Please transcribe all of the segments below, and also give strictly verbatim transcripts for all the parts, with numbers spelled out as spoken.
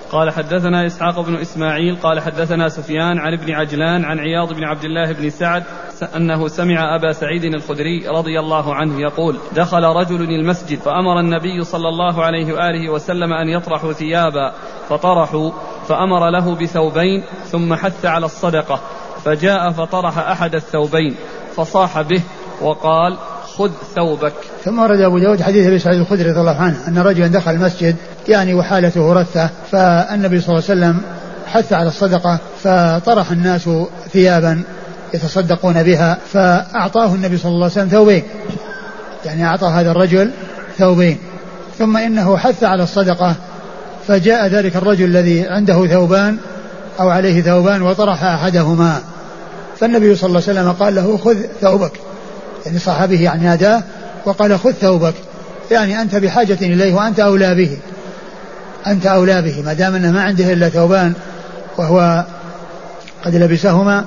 قال حدثنا إسحاق بن إسماعيل قال حدثنا سفيان عن ابن عجلان عن عياض بن عبد الله بن سعد أنه سمع أبا سعيد الخدري رضي الله عنه يقول دخل رجل المسجد فأمر النبي صلى الله عليه وآله وسلم أن يطرحوا ثيابا فطرحوا فأمر له بثوبين ثم حث على الصدقة فجاء فطرح أحد الثوبين فصاح به وقال خذ ثوبك. ثم ورد أبو داود حديث أبي سعيد الخدري رضي الله عنه أن رجلا دخل المسجد يعني وحالته رثة فالنبي صلى الله عليه وسلم حث على الصدقة فطرح الناس ثيابا يتصدقون بها فأعطاه النبي صلى الله عليه وسلم ثوبين يعني أعطى هذا الرجل ثوبين ثم إنه حث على الصدقة فجاء ذلك الرجل الذي عنده ثوبان أو عليه ثوبان وطرح أحدهما فالنبي صلى الله عليه وسلم قال له خذ ثوبك يعني صاحبه يعني ناداه وقال خذ ثوبك يعني أنت بحاجة إليه وأنت أولى به أنت أولى به ما دام أنه ما عنده إلا ثوبان وهو قد لبسهما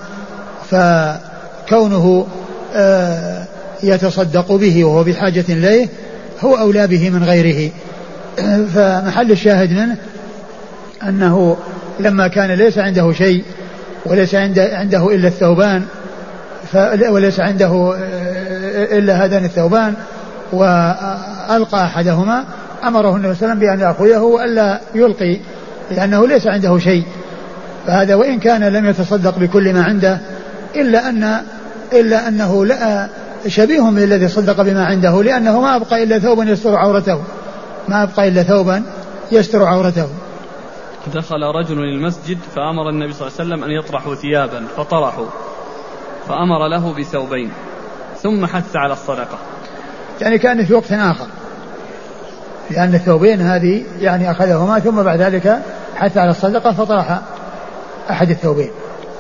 فكونه آه يتصدق به وهو بحاجة إليه هو أولى به من غيره. فمحل الشاهد منه أنه لما كان ليس عنده شيء وليس عنده إلا الثوبان وليس عنده إلا هذان الثوبان وألقى أحدهما أمره النبي صلى الله عليه وسلم بأن يأخذه وألا يلقي لأنه ليس عنده شيء فهذا وإن كان لم يتصدق بكل ما عنده إلا أن إلا أنه لا شبيه من الذي صدق بما عنده لأنه ما أبقى إلا ثوبا يستر عورته ما أبقى إلا ثوبا يستر عورته. دخل رجل المسجد فأمر النبي صلى الله عليه وسلم أن يطرحوا ثيابا فطرحوا فأمر له بثوبين ثم حث على الصدقة يعني كان في وقت آخر لأن الثوبين هذه يعني أخذهما ثم بعد ذلك حث على الصدقة فطرح أحد الثوبين.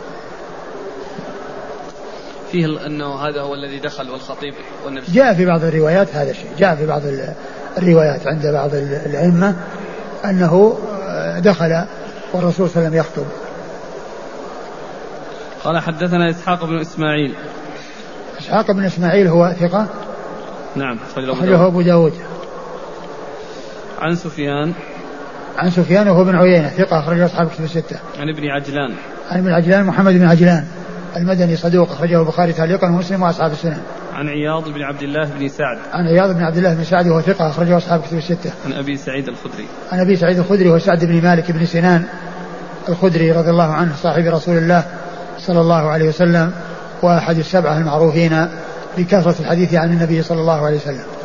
فيه أنه هذا هو الذي دخل والخطيب والنبي جاء في بعض الروايات هذا الشيء جاء في بعض الروايات عند بعض الأئمة أنه دخل والرسول صلى الله عليه وسلم يخطب. قال حدثنا إسحاق بن إسماعيل. إسحاق بن إسماعيل هو ثقة نعم أخرجه أبو داود. عن سفيان عن سفيان وهو بن عيينة ثقة أخرجه أصحاب الكتب الستة. عن ابن عجلان عن ابن عجلان محمد بن عجلان المدني صدوق أخرجه البخاري تعليقا ومسلم وأصحاب السنن. عن عياض بن عبد الله بن سعد عن عياض بن عبد الله بن سعد وهو ثقة أخرجه أصحاب الكتب الستة. عن أبي سعيد الخدري عن أبي سعيد الخدري وسعد بن مالك بن سنان الخدري رضي الله عنه صاحب رسول الله صلى الله عليه وسلم وأحد السبعة المعروفين بكثرة الحديث عن النبي صلى الله عليه وسلم.